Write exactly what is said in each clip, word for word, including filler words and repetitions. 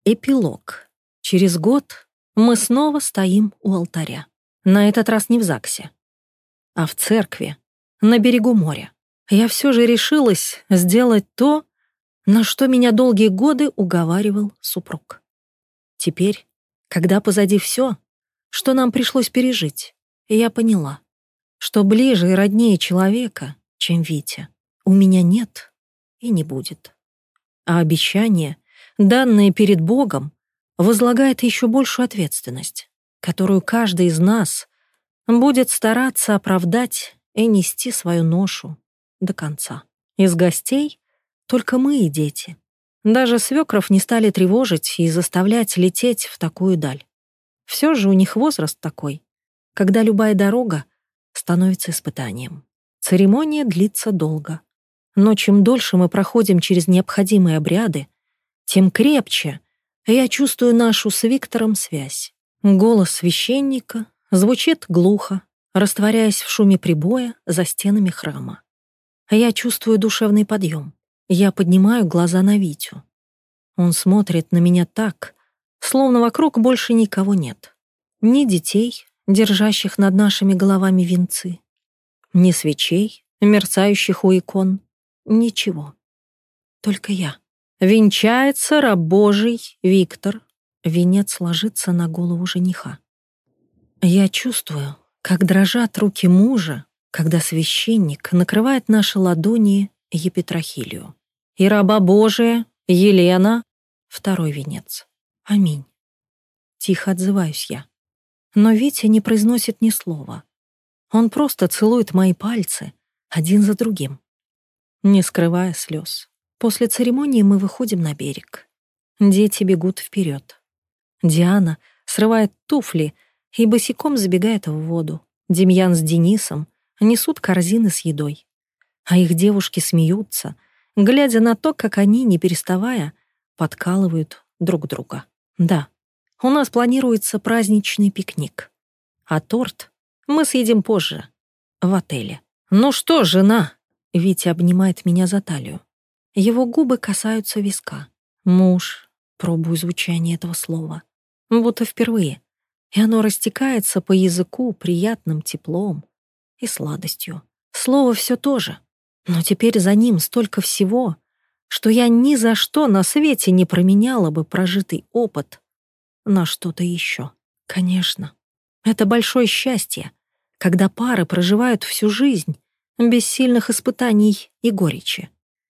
Эпилог. Через год мы снова стоим у алтаря. На этот раз не в ЗАГСе, а в церкви, на берегу моря. Я все же решилась сделать то, на что меня долгие годы уговаривал супруг. Теперь, когда позади все, что нам пришлось пережить, я поняла, что ближе и роднее человека, чем Витя, у меня нет и не будет. А обещание, данное перед Богом, возлагает еще большую ответственность, которую каждый из нас будет стараться оправдать и нести свою ношу до конца. Из гостей только мы и дети. Даже свекров не стали тревожить и заставлять лететь в такую даль. Все же у них возраст такой, когда любая дорога становится испытанием. Церемония длится долго. Но чем дольше мы проходим через необходимые обряды, тем крепче я чувствую нашу с Виктором связь. Голос священника звучит глухо, растворяясь в шуме прибоя за стенами храма. Я чувствую душевный подъем. Я поднимаю глаза на Витю. Он смотрит на меня так, словно вокруг больше никого нет. Ни детей, держащих над нашими головами венцы, ни свечей, мерцающих у икон. Ничего. Только я. Венчается раб Божий Виктор. Венец ложится на голову жениха. Я чувствую, как дрожат руки мужа, когда священник накрывает наши ладони епитрахилию. И раба Божия Елена — второй венец. Аминь. Тихо отзываюсь я. Но Витя не произносит ни слова. Он просто целует мои пальцы один за другим, не скрывая слез. После церемонии мы выходим на берег. Дети бегут вперед. Диана срывает туфли и босиком забегает в воду. Демьян с Денисом несут корзины с едой. А их девушки смеются, глядя на то, как они, не переставая, подкалывают друг друга. Да, у нас планируется праздничный пикник. А торт мы съедим позже, в отеле. «Ну что, жена?» Витя обнимает меня за талию. Его губы касаются виска. «Муж», пробую звучание этого слова. Будто впервые. И оно растекается по языку приятным теплом и сладостью. Слово все то же. Но теперь за ним столько всего, что я ни за что на свете не променяла бы прожитый опыт на что-то еще. Конечно, это большое счастье, когда пары проживают всю жизнь без сильных испытаний и горечи.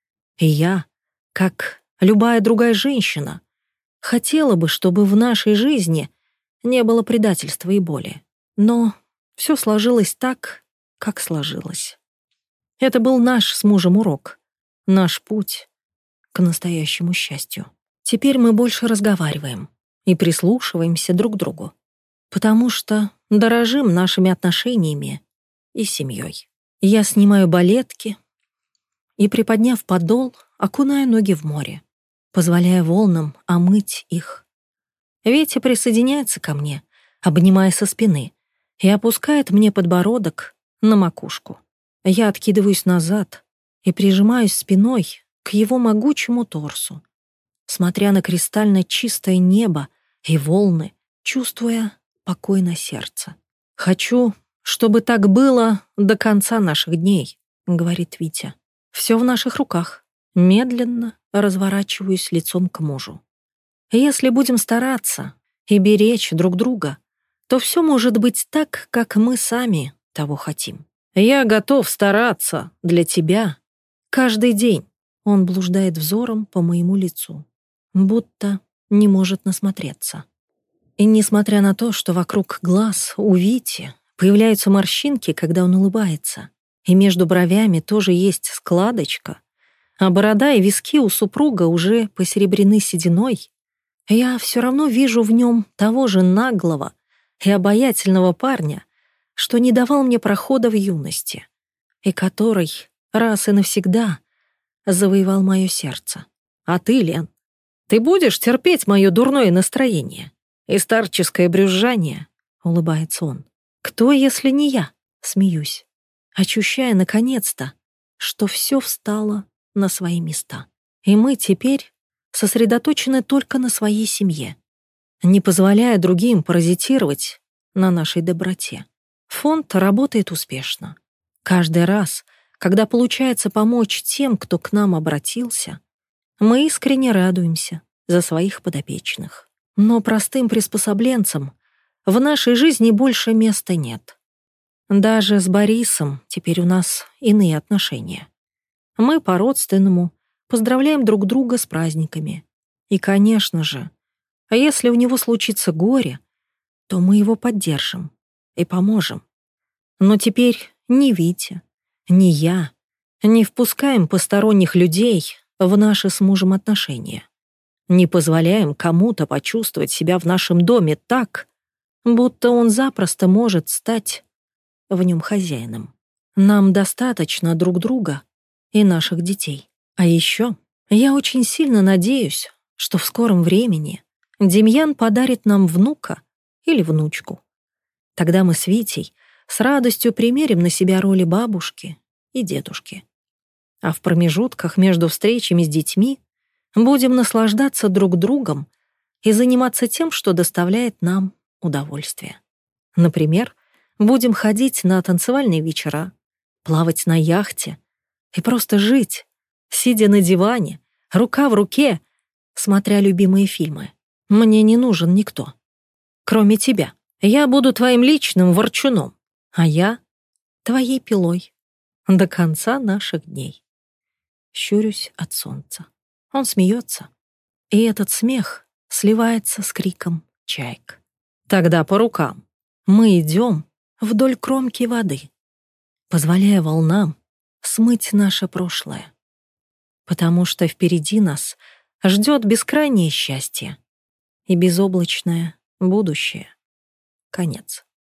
И я, как любая другая женщина, хотела бы, чтобы в нашей жизни не было предательства и боли. Но все сложилось так, как сложилось. Это был наш с мужем урок, наш путь к настоящему счастью. Теперь мы больше разговариваем и прислушиваемся друг к другу, потому что дорожим нашими отношениями и семьей. Я снимаю балетки и, приподняв подол, окунаю ноги в море, позволяя волнам омыть их. Витя присоединяется ко мне, обнимая со спины, и опускает мне подбородок на макушку. Я откидываюсь назад и прижимаюсь спиной к его могучему торсу, смотря на кристально чистое небо и волны, чувствуя покой на сердце. «Хочу, чтобы так было до конца наших дней», — говорит Витя. «Все в наших руках». Медленно разворачиваюсь лицом к мужу. Если будем стараться и беречь друг друга, то все может быть так, как мы сами того хотим. «Я готов стараться для тебя каждый день». Он блуждает взором по моему лицу, будто не может насмотреться. И несмотря на то, что вокруг глаз у Вити появляются морщинки, когда он улыбается, и между бровями тоже есть складочка, а борода и виски у супруга уже посеребрены сединой, я все равно вижу в нем того же наглого и обаятельного парня, что не давал мне прохода в юности, и который раз и навсегда завоевал мое сердце. А ты, Лен, ты будешь терпеть мое дурное настроение и старческое брюзжание?» — улыбается он. «Кто, если не я?» — смеюсь, ощущая наконец-то, что все встало на свои места. И мы теперь сосредоточены только на своей семье, не позволяя другим паразитировать на нашей доброте. Фонд работает успешно. Каждый раз, когда получается помочь тем, кто к нам обратился, мы искренне радуемся за своих подопечных. Но простым приспособленцам в нашей жизни больше места нет. Даже с Борисом теперь у нас иные отношения. Мы по-родственному поздравляем друг друга с праздниками. И, конечно же, а если у него случится горе, то мы его поддержим и поможем. Но теперь ни Витя, ни я не впускаем посторонних людей в наши с мужем отношения. Не позволяем кому-то почувствовать себя в нашем доме так, будто он запросто может стать в нем хозяином. Нам достаточно друг друга и наших детей. А еще я очень сильно надеюсь, что в скором времени Демьян подарит нам внука или внучку. Тогда мы с Витей с радостью примерим на себя роли бабушки и дедушки. А в промежутках между встречами с детьми будем наслаждаться друг другом и заниматься тем, что доставляет нам удовольствие. Например, будем ходить на танцевальные вечера, плавать на яхте и просто жить, сидя на диване, рука в руке, смотря любимые фильмы. Мне не нужен никто, кроме тебя. Я буду твоим личным ворчуном, а я — твоей пилой до конца наших дней. Щурюсь от солнца. Он смеется, и этот смех сливается с криком чаек. Тогда по рукам. Мы идем вдоль кромки воды, позволяя волнам смыть наше прошлое. Потому что впереди нас ждет бескрайнее счастье и безоблачное будущее. Конец.